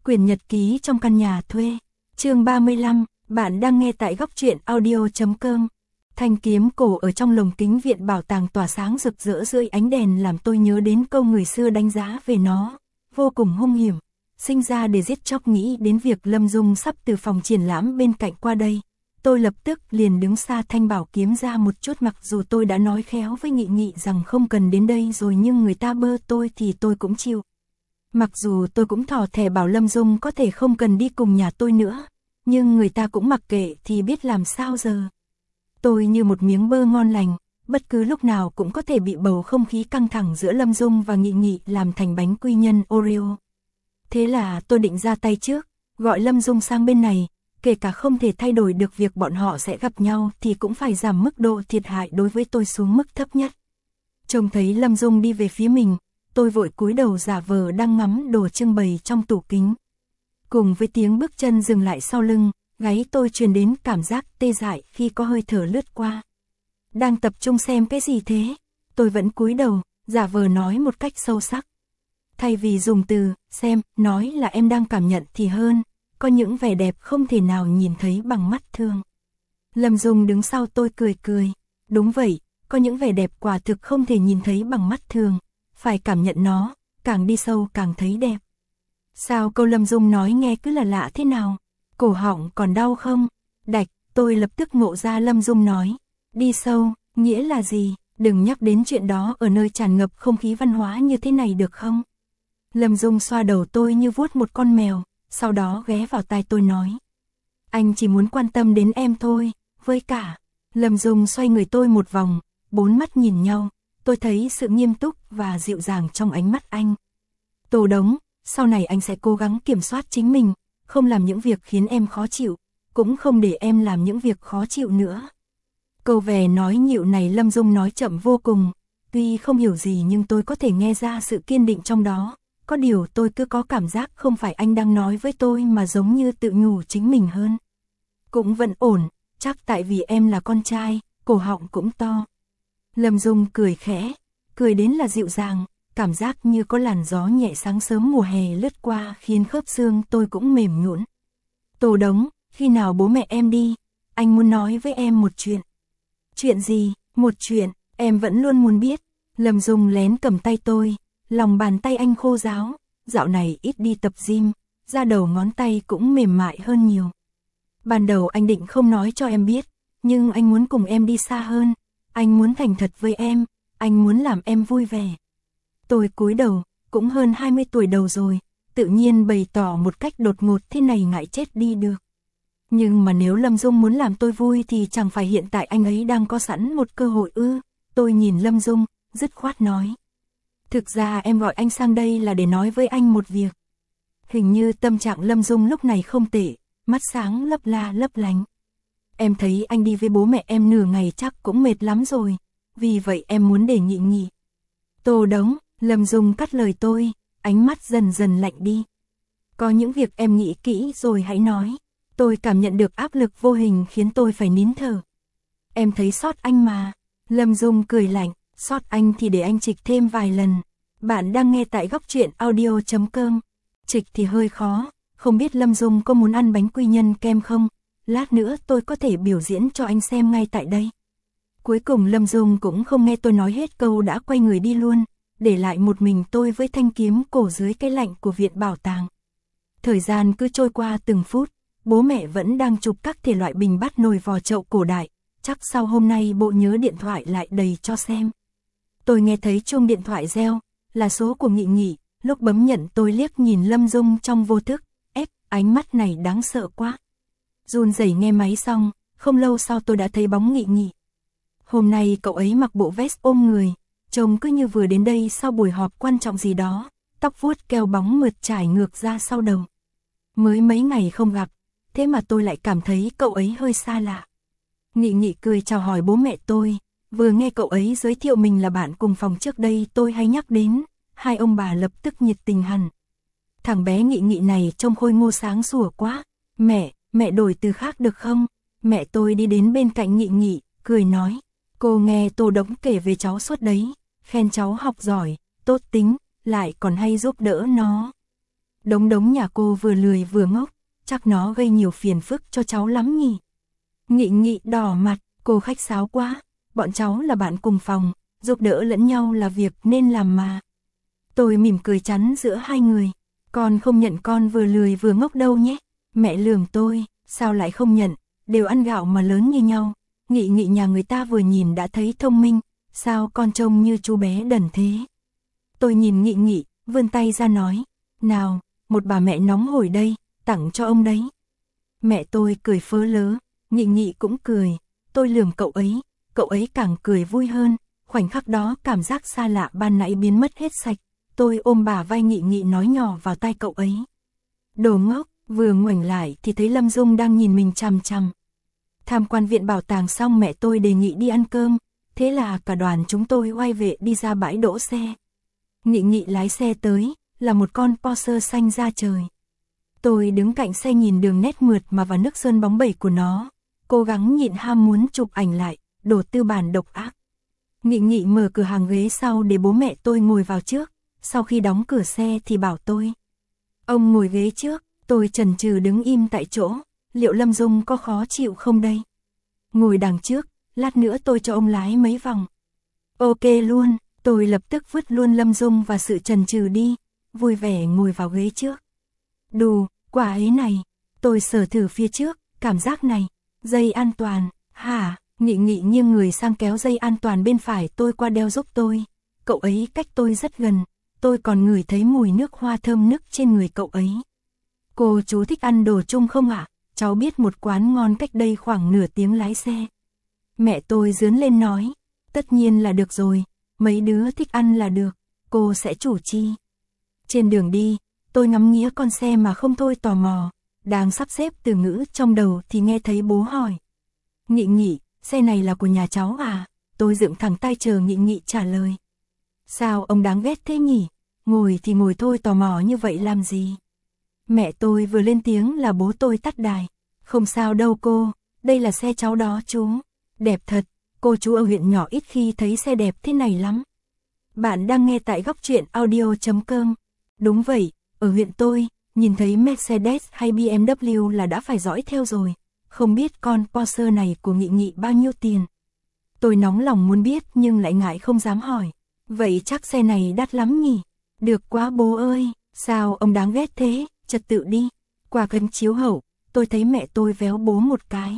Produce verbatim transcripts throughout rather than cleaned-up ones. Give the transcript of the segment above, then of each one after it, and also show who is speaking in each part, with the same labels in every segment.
Speaker 1: Quyển nhật ký trong căn nhà thuê. Chương ba mươi lăm, bạn đang nghe tại góc truyện audio chấm com. Thanh kiếm cổ ở trong lồng kính viện bảo tàng tỏa sáng rực rỡ dưới ánh đèn làm tôi nhớ đến câu người xưa đánh giá về nó, vô cùng hung hiểm, sinh ra để giết chóc. Nghĩ đến việc Lâm Dung sắp từ phòng triển lãm bên cạnh qua đây, tôi lập tức liền đứng xa thanh bảo kiếm ra một chút. Mặc dù tôi đã nói khéo với Nghị Nghị rằng không cần đến đây rồi, nhưng người ta bơ tôi thì tôi cũng chịu. Mặc dù tôi cũng thỏ thẻ bảo Lâm Dung có thể không cần đi cùng nhà tôi nữa, nhưng người ta cũng mặc kệ thì biết làm sao giờ. Tôi như một miếng bơ ngon lành, bất cứ lúc nào cũng có thể bị bầu không khí căng thẳng giữa Lâm Dung và Nghị Nghị làm thành bánh quy nhân Oreo. Thế là tôi định ra tay trước, gọi Lâm Dung sang bên này, kể cả không thể thay đổi được việc bọn họ sẽ gặp nhau thì cũng phải giảm mức độ thiệt hại đối với tôi xuống mức thấp nhất. Trông thấy Lâm Dung đi về phía mình, tôi vội cúi đầu giả vờ đang ngắm đồ trưng bày trong tủ kính. Cùng với tiếng bước chân dừng lại sau lưng, gáy tôi truyền đến cảm giác tê dại khi có hơi thở lướt qua. Đang tập trung xem cái gì thế? Tôi vẫn cúi đầu, giả vờ nói một cách sâu sắc. Thay vì dùng từ xem, nói là em đang cảm nhận thì hơn, có những vẻ đẹp không thể nào nhìn thấy bằng mắt thường. Lâm Dung đứng sau tôi cười cười. Đúng vậy, có những vẻ đẹp quả thực không thể nhìn thấy bằng mắt thường, phải cảm nhận nó, càng đi sâu càng thấy đẹp. Sao câu Lâm Dung nói nghe cứ là lạ thế nào? Cổ họng còn đau không? Đạch, tôi lập tức ngộ ra Lâm Dung nói. Đi sâu, nghĩa là gì? Đừng nhắc đến chuyện đó ở nơi tràn ngập không khí văn hóa như thế này được không? Lâm Dung xoa đầu tôi như vuốt một con mèo, sau đó ghé vào tai tôi nói. Anh chỉ muốn quan tâm đến em thôi, với cả. Lâm Dung xoay người tôi một vòng, bốn mắt nhìn nhau, tôi thấy sự nghiêm túc và dịu dàng trong ánh mắt anh. Tô Đống, sau này anh sẽ cố gắng kiểm soát chính mình, không làm những việc khiến em khó chịu, cũng không để em làm những việc khó chịu nữa. Câu vẻ nói nhịu này Lâm Dung nói chậm vô cùng, tuy không hiểu gì nhưng tôi có thể nghe ra sự kiên định trong đó. Có điều tôi cứ có cảm giác không phải anh đang nói với tôi mà giống như tự nhủ chính mình hơn. Cũng vẫn ổn, chắc tại vì em là con trai, cổ họng cũng to. Lâm Dung cười khẽ, cười đến là dịu dàng, cảm giác như có làn gió nhẹ sáng sớm mùa hè lướt qua khiến khớp xương tôi cũng mềm nhũn. Tô Đống, khi nào bố mẹ em đi, anh muốn nói với em một chuyện. Chuyện gì? Một chuyện, em vẫn luôn muốn biết. Lâm Dung lén cầm tay tôi, lòng bàn tay anh khô ráo, dạo này ít đi tập gym, da đầu ngón tay cũng mềm mại hơn nhiều. Ban đầu anh định không nói cho em biết, nhưng anh muốn cùng em đi xa hơn, anh muốn thành thật với em, anh muốn làm em vui vẻ. Tôi cúi đầu, cũng hơn hai mươi tuổi đầu rồi, tự nhiên bày tỏ một cách đột ngột thế này ngại chết đi được. Nhưng mà nếu Lâm Dung muốn làm tôi vui thì chẳng phải hiện tại anh ấy đang có sẵn một cơ hội ư? Tôi nhìn Lâm Dung, dứt khoát nói. Thực ra em gọi anh sang đây là để nói với anh một việc. Hình như tâm trạng Lâm Dung lúc này không tệ, mắt sáng lấp la lấp lánh. Em thấy anh đi với bố mẹ em nửa ngày chắc cũng mệt lắm rồi, vì vậy em muốn để Nghị Nghị. Tô Đống, Lâm Dung cắt lời tôi, ánh mắt dần dần lạnh đi. Có những việc em nghĩ kỹ rồi hãy nói. Tôi cảm nhận được áp lực vô hình khiến tôi phải nín thở. Em thấy sót anh mà. Lâm Dung cười lạnh, sót anh thì để anh trịch thêm vài lần. Bạn đang nghe tại góc truyện audio chấm com. Trịch thì hơi khó, không biết Lâm Dung có muốn ăn bánh quy nhân kem không? Lát nữa tôi có thể biểu diễn cho anh xem ngay tại đây. Cuối cùng Lâm Dung cũng không nghe tôi nói hết câu đã quay người đi luôn, để lại một mình tôi với thanh kiếm cổ dưới cái lạnh của viện bảo tàng. Thời gian cứ trôi qua từng phút, bố mẹ vẫn đang chụp các thể loại bình bát nồi vò chậu cổ đại, chắc sau hôm nay bộ nhớ điện thoại lại đầy cho xem. Tôi nghe thấy chuông điện thoại reo, là số của Nghị Nghị, lúc bấm nhận tôi liếc nhìn Lâm Dung trong vô thức, ép, ánh mắt này đáng sợ quá. Run rẩy nghe máy xong, không lâu sau tôi đã thấy bóng Nghị Nghị. Hôm nay cậu ấy mặc bộ vest ôm người, trông cứ như vừa đến đây sau buổi họp quan trọng gì đó, tóc vuốt keo bóng mượt trải ngược ra sau đầu. Mới mấy ngày không gặp, thế mà tôi lại cảm thấy cậu ấy hơi xa lạ. Nghị Nghị cười chào hỏi bố mẹ tôi, vừa nghe cậu ấy giới thiệu mình là bạn cùng phòng trước đây tôi hay nhắc đến, hai ông bà lập tức nhiệt tình hẳn. Thằng bé Nghị Nghị này trông khôi ngô sáng sủa quá, mẹ, mẹ đổi từ khác được không? Mẹ tôi đi đến bên cạnh Nghị Nghị, cười nói, cô nghe Tô Đống kể về cháu suốt đấy, khen cháu học giỏi, tốt tính, lại còn hay giúp đỡ nó. Đống đống nhà cô vừa lười vừa ngốc, chắc nó gây nhiều phiền phức cho cháu lắm nhỉ. Nghị Nghị đỏ mặt, cô khách sáo quá, bọn cháu là bạn cùng phòng, giúp đỡ lẫn nhau là việc nên làm mà. Tôi mỉm cười chắn giữa hai người, con không nhận con vừa lười vừa ngốc đâu nhé. Mẹ lườm tôi, sao lại không nhận, đều ăn gạo mà lớn như nhau. Nghị Nghị nhà người ta vừa nhìn đã thấy thông minh, sao con trông như chú bé đần thế. Tôi nhìn Nghị Nghị, vươn tay ra nói, nào, một bà mẹ nóng hổi đây, tặng cho ông đấy. Mẹ tôi cười phớ lớ, Nghị Nghị cũng cười, tôi lườm cậu ấy, cậu ấy càng cười vui hơn, khoảnh khắc đó cảm giác xa lạ ban nãy biến mất hết sạch. Tôi ôm bả vai Nghị Nghị nói nhỏ vào tai cậu ấy. Đồ ngốc, vừa ngoảnh lại thì thấy Lâm Dung đang nhìn mình chằm chằm. Tham quan viện bảo tàng xong mẹ tôi đề nghị đi ăn cơm, thế là cả đoàn chúng tôi quay về đi ra bãi đỗ xe. Nghị Nghị lái xe tới, là một con Porsche xanh da trời. Tôi đứng cạnh xe nhìn đường nét mượt mà và nước sơn bóng bẩy của nó, cố gắng nhịn ham muốn chụp ảnh lại, đồ tư bản độc ác. Nghị Nghị mở cửa hàng ghế sau để bố mẹ tôi ngồi vào trước, sau khi đóng cửa xe thì bảo tôi. Ông ngồi ghế trước, tôi chần chừ đứng im tại chỗ, liệu Lâm Dung có khó chịu không đây? Ngồi đằng trước, lát nữa tôi cho ông lái mấy vòng. Ok luôn, tôi lập tức vứt luôn Lâm Dung và sự chần chừ đi, vui vẻ ngồi vào ghế trước. Đù, quả ấy này, tôi sờ thử phía trước, cảm giác này, dây an toàn, hả? Nghị Nghị nghiêng người sang kéo dây an toàn bên phải tôi qua đeo giúp tôi. Cậu ấy cách tôi rất gần, tôi còn ngửi thấy mùi nước hoa thơm nức trên người cậu ấy. Cô chú thích ăn đồ chung không ạ? Cháu biết một quán ngon cách đây khoảng nửa tiếng lái xe. Mẹ tôi dướn lên nói, tất nhiên là được rồi, mấy đứa thích ăn là được, cô sẽ chủ chi. Trên đường đi, tôi ngắm nghía con xe mà không thôi tò mò, đang sắp xếp từ ngữ trong đầu thì nghe thấy bố hỏi. Nghị Nghị, xe này là của nhà cháu à? Tôi dựng thẳng tay chờ Nghị Nghị trả lời. Sao ông đáng ghét thế nhỉ? Ngồi thì ngồi thôi, tò mò như vậy làm gì? Mẹ tôi vừa lên tiếng là bố tôi tắt đài. Không sao đâu cô, đây là xe cháu đó chú. Đẹp thật, cô chú ở huyện nhỏ ít khi thấy xe đẹp thế này lắm. Bạn đang nghe tại góc truyện audio chấm com. Đúng vậy, ở huyện tôi, nhìn thấy Mercedes hay bê em vê là đã phải dõi theo rồi. Không biết con Porsche này của Nghị Nghị bao nhiêu tiền. Tôi nóng lòng muốn biết nhưng lại ngại không dám hỏi. Vậy chắc xe này đắt lắm nhỉ? Được quá bố ơi, sao ông đáng ghét thế, trật tự đi. Qua kính chiếu hậu, tôi thấy mẹ tôi véo bố một cái.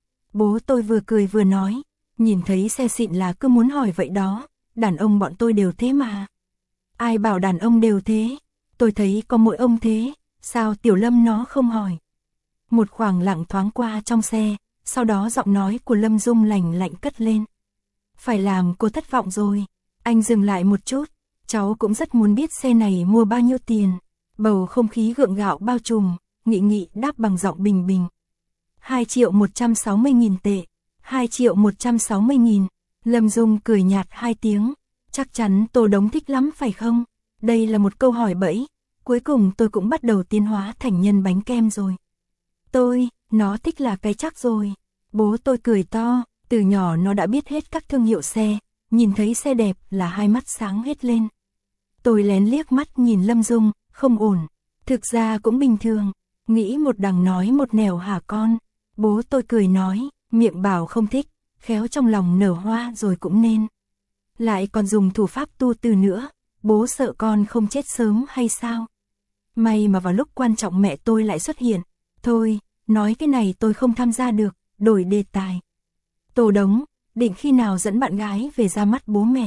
Speaker 1: Bố tôi vừa cười vừa nói, nhìn thấy xe xịn là cứ muốn hỏi vậy đó, đàn ông bọn tôi đều thế mà. Ai bảo đàn ông đều thế, tôi thấy có mỗi ông thế, sao Tiểu Lâm nó không hỏi. Một khoảng lặng thoáng qua trong xe, sau đó giọng nói của Lâm Dung lành lạnh cất lên. Phải làm cô thất vọng rồi, anh dừng lại một chút, cháu cũng rất muốn biết xe này mua bao nhiêu tiền. Bầu không khí gượng gạo bao trùm, Nghị Nghị đáp bằng giọng bình bình. hai triệu một trăm sáu mươi nghìn tệ, hai triệu một trăm sáu mươi nghìn, Lâm Dung cười nhạt hai tiếng, chắc chắn Tô Đống thích lắm phải không? Đây là một câu hỏi bẫy, cuối cùng tôi cũng bắt đầu tiến hóa thành nhân bánh kem rồi. Tôi, nó thích là cái chắc rồi. Bố tôi cười to, từ nhỏ nó đã biết hết các thương hiệu xe, nhìn thấy xe đẹp là hai mắt sáng hết lên. Tôi lén liếc mắt nhìn Lâm Dung, không ổn, thực ra cũng bình thường, nghĩ một đằng nói một nẻo hả con. Bố tôi cười nói, miệng bảo không thích, khéo trong lòng nở hoa rồi cũng nên. Lại còn dùng thủ pháp tu từ nữa, bố sợ con không chết sớm hay sao? May mà vào lúc quan trọng mẹ tôi lại xuất hiện. Thôi, nói cái này tôi không tham gia được, đổi đề tài. Tô Đống, định khi nào dẫn bạn gái về ra mắt bố mẹ?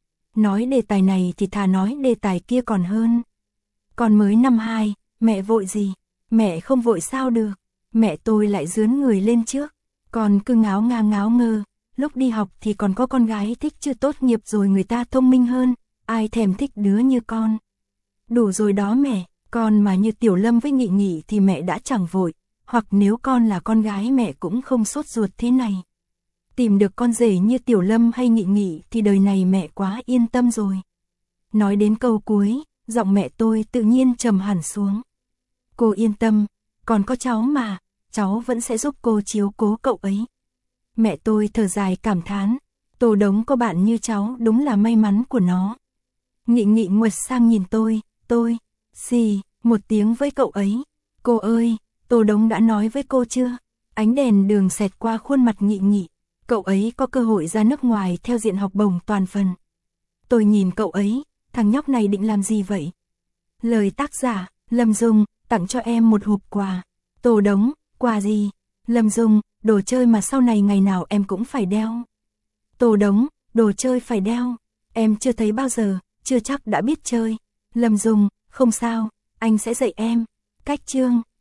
Speaker 1: Nói đề tài này thì thà nói đề tài kia còn hơn. Con mới năm hai, mẹ vội gì? Mẹ không vội sao được? Mẹ tôi lại dướn người lên trước. Con cứ ngáo nga ngáo ngơ, lúc đi học thì còn có con gái thích chưa tốt nghiệp rồi người ta thông minh hơn, ai thèm thích đứa như con. Đủ rồi đó mẹ, con mà như Tiểu Lâm với Nghị Nghị thì mẹ đã chẳng vội, hoặc nếu con là con gái mẹ cũng không sốt ruột thế này. Tìm được con rể như Tiểu Lâm hay Nghị Nghị thì đời này mẹ quá yên tâm rồi. Nói đến câu cuối, giọng mẹ tôi tự nhiên trầm hẳn xuống. Cô yên tâm, còn có cháu mà, cháu vẫn sẽ giúp cô chiếu cố cậu ấy. Mẹ tôi thở dài cảm thán, Tô Đống có bạn như cháu đúng là may mắn của nó. Nghị Nghị nguệt sang nhìn tôi, tôi, xì, một tiếng với cậu ấy. Cô ơi, Tô Đống đã nói với cô chưa? Ánh đèn đường xẹt qua khuôn mặt Nghị Nghị. Cậu ấy có cơ hội ra nước ngoài theo diện học bổng toàn phần. Tôi nhìn cậu ấy, thằng nhóc này định làm gì vậy? Lời tác giả, Lâm Dung, tặng cho em một hộp quà. Tô Đống, quà gì? Lâm Dung, đồ chơi mà sau này ngày nào em cũng phải đeo. Tô Đống, đồ chơi phải đeo. Em chưa thấy bao giờ, chưa chắc đã biết chơi. Lâm Dung, không sao, anh sẽ dạy em. Cách chương.